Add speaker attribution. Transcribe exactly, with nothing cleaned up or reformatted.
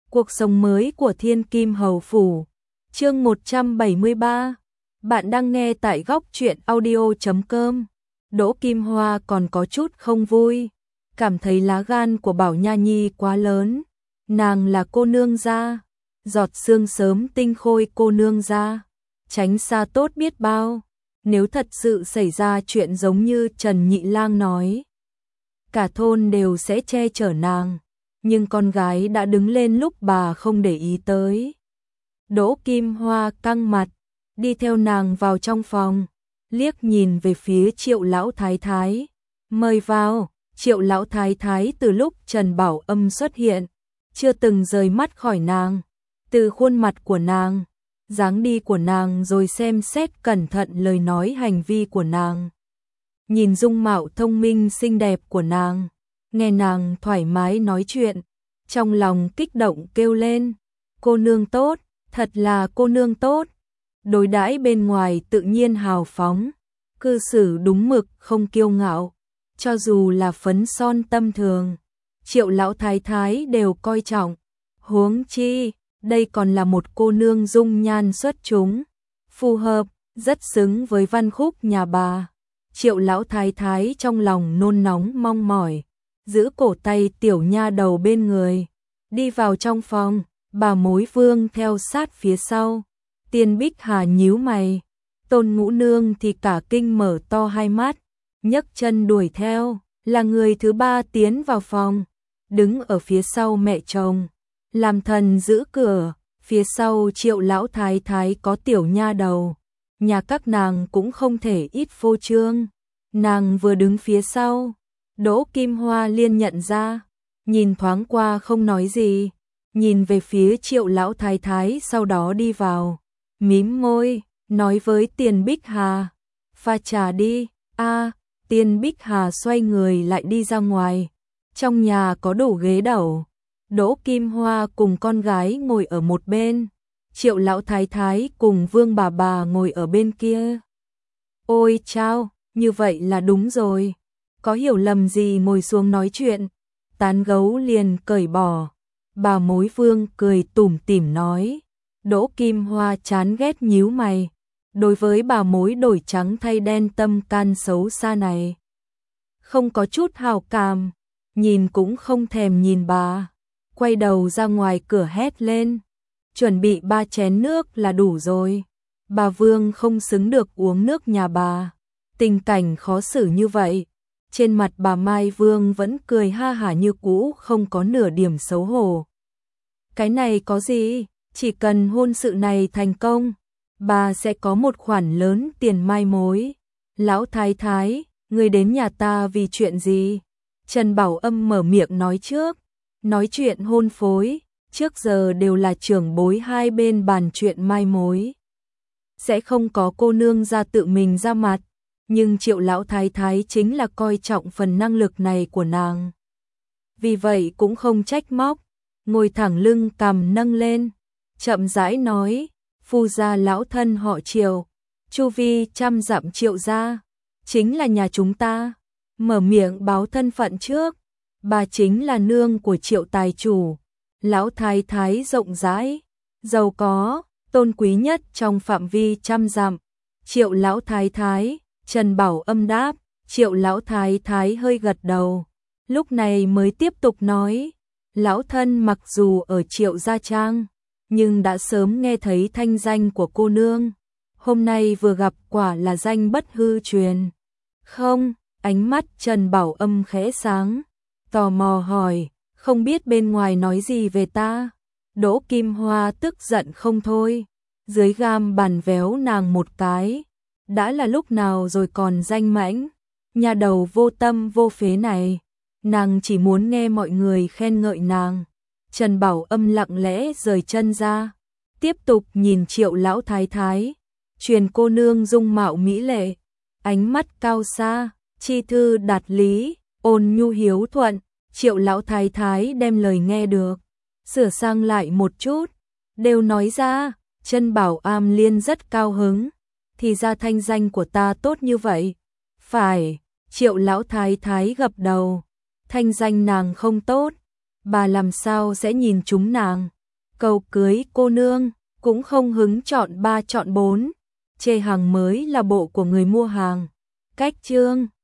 Speaker 1: Cuộc sống mới của Thiên Kim Hầu Phủ. Chương một trăm bảy mươi ba. Bạn đang nghe tại góc truyện audio chấm com. Đỗ Kim Hoa còn có chút không vui, cảm thấy lá gan của Bảo Nha Nhi quá lớn. Nàng là cô nương gia, giọt sương sớm tinh khôi cô nương gia, tránh xa tốt biết bao. Nếu thật sự xảy ra chuyện giống như Trần Nhị Lang nói, cả thôn đều sẽ che chở nàng. Nhưng con gái đã đứng lên lúc bà không để ý tới. Đỗ Kim Hoa căng mặt, đi theo nàng vào trong phòng, liếc nhìn về phía Triệu lão thái thái. Mời vào. Triệu lão thái thái từ lúc Trần Bảo Âm xuất hiện, chưa từng rời mắt khỏi nàng. Từ khuôn mặt của nàng, dáng đi của nàng, rồi xem xét cẩn thận lời nói hành vi của nàng. Nhìn dung mạo thông minh xinh đẹp của nàng, nghe nàng thoải mái nói chuyện, trong lòng kích động kêu lên, cô nương tốt, thật là cô nương tốt. Đối đãi bên ngoài tự nhiên hào phóng, cư xử đúng mực không kiêu ngạo, cho dù là phấn son tâm thường, Triệu lão thái thái đều coi trọng. Huống chi, đây còn là một cô nương dung nhan xuất chúng, phù hợp, rất xứng với văn khúc nhà bà. Triệu lão thái thái trong lòng nôn nóng mong mỏi, giữ cổ tay tiểu nha đầu bên người, đi vào trong phòng. Bà Mối Vương theo sát phía sau. Tiên Bích Hà nhíu mày, Tôn Ngũ Nương thì cả kinh mở to hai mắt, nhấc chân đuổi theo. Là người thứ ba tiến vào phòng, đứng ở phía sau mẹ chồng, làm thần giữ cửa. Phía sau Triệu lão thái thái có tiểu nha đầu, nhà các nàng cũng không thể ít phô trương. Nàng vừa đứng phía sau, Đỗ Kim Hoa liền nhận ra, nhìn thoáng qua không nói gì, nhìn về phía Triệu lão thái thái, sau đó đi vào, mím môi, nói với Tiền Bích Hà, pha trà đi. A, Tiền Bích Hà xoay người lại đi ra ngoài. Trong nhà có đủ ghế đẩu, Đỗ Kim Hoa cùng con gái ngồi ở một bên, Triệu lão thái thái cùng Vương bà bà ngồi ở bên kia. Ôi chao, như vậy là đúng rồi, có hiểu lầm gì ngồi xuống nói chuyện, tán gấu liền cởi bỏ. Bà Mối Vương cười tủm tỉm nói. Đỗ Kim Hoa chán ghét nhíu mày, đối với bà mối đổi trắng thay đen tâm can xấu xa này, không có chút hào cảm, nhìn cũng không thèm nhìn bà. Quay đầu ra ngoài cửa hét lên, chuẩn bị ba chén nước là đủ rồi. Bà Vương không xứng được uống nước nhà bà. Tình cảnh khó xử như vậy, trên mặt bà Mai Vương vẫn cười ha hả như cũ, không có nửa điểm xấu hổ. Cái này có gì, chỉ cần hôn sự này thành công, bà sẽ có một khoản lớn tiền mai mối. Lão thái thái, người đến nhà ta vì chuyện gì? Trần Bảo Âm mở miệng nói trước. Nói chuyện hôn phối, trước giờ đều là trưởng bối hai bên bàn chuyện mai mối, sẽ không có cô nương ra tự mình ra mặt. Nhưng Triệu lão thái thái chính là coi trọng phần năng lực này của nàng, vì vậy cũng không trách móc, ngồi thẳng lưng cằm nâng lên, chậm rãi nói, phu gia lão thân họ Triệu, chu vi trăm dặm Triệu gia, chính là nhà chúng ta. Mở miệng báo thân phận trước, bà chính là nương của Triệu tài chủ, lão thái thái rộng rãi, giàu có, tôn quý nhất trong phạm vi trăm dặm. Triệu lão thái thái. Trần Bảo Âm đáp. Triệu lão thái thái hơi gật đầu, lúc này mới tiếp tục nói, lão thân mặc dù ở Triệu gia trang, nhưng đã sớm nghe thấy thanh danh của cô nương, hôm nay vừa gặp quả là danh bất hư truyền. Không? Ánh mắt Trần Bảo Âm khẽ sáng, tò mò hỏi, không biết bên ngoài nói gì về ta? Đỗ Kim Hoa tức giận không thôi, dưới gam bàn véo nàng một cái. Đã là lúc nào rồi còn danh mãnh, nhà đầu vô tâm vô phế này. Nàng chỉ muốn nghe mọi người khen ngợi nàng. Trần Bảo Âm lặng lẽ rời chân ra, tiếp tục nhìn Triệu lão thái thái. Truyền cô nương dung mạo mỹ lệ, ánh mắt cao xa, chi thư đạt lý, ôn nhu hiếu thuận. Triệu lão thái thái đem lời nghe được, sửa sang lại một chút, đều nói ra. Trần Bảo Am Liên rất cao hứng, thì ra thanh danh của ta tốt như vậy. Phải. Triệu lão thái thái gật đầu, thanh danh nàng không tốt, bà làm sao sẽ nhìn chúng nàng. Cầu cưới cô nương, cũng không hứng chọn ba chọn bốn, chê hàng mới là bộ của người mua hàng. Cách chương